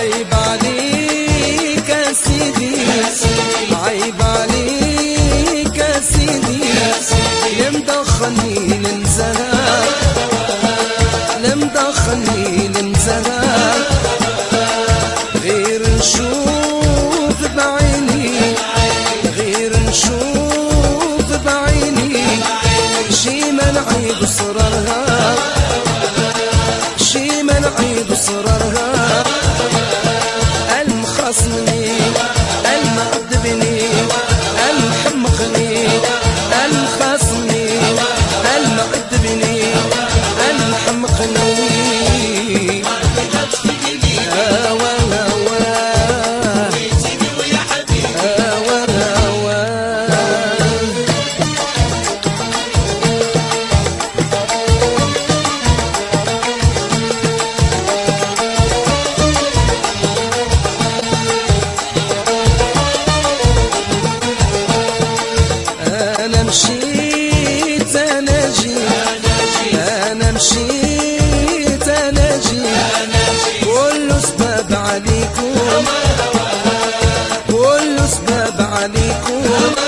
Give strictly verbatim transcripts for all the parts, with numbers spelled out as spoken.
عيب عليك يا سيدي، عيب عليك يا سيدي، يا مدخلني للزهر، لا مدخلني للزهر، غير نشوف بعيني، غير نشوف بعيني شي ما نعيب صررها، شي ما نعيب صررها، المخصمني المعذبني المحمقني المخصمني المعذبني المحمقني أنا مشيت أنا جيت، أنا مشيت أنا جيت، كله سبب عليكم، كله سبب عليكم،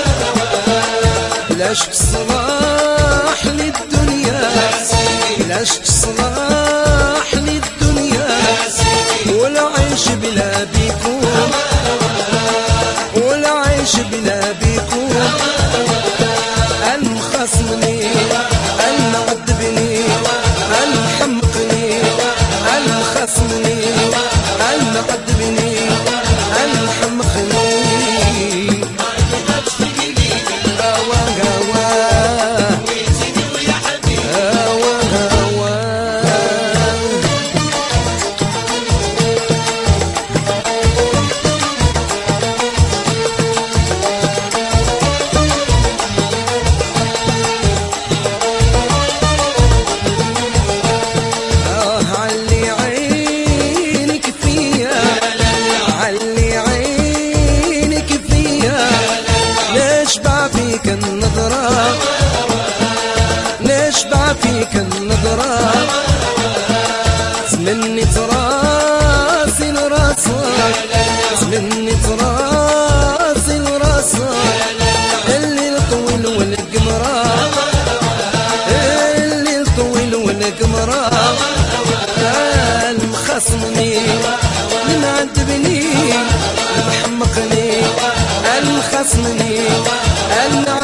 لاشك صلاح للدنيا، لاشك صلاح للدنيا، والعيش بلا بيكم، والعيش بلا بيكم، المخصمني المعذبني المحمقني المخصمني المعذبني المحمقني هوا هوا هوا هوا نشبع فيك النظرة، نشبع فيك النظرة، زمني تراسي لراسك، زمني تراسي لراسك، الليل طويل والقمرة، الليل طويل والقمرة، المخصمني المعذبني المحمقني المخصمني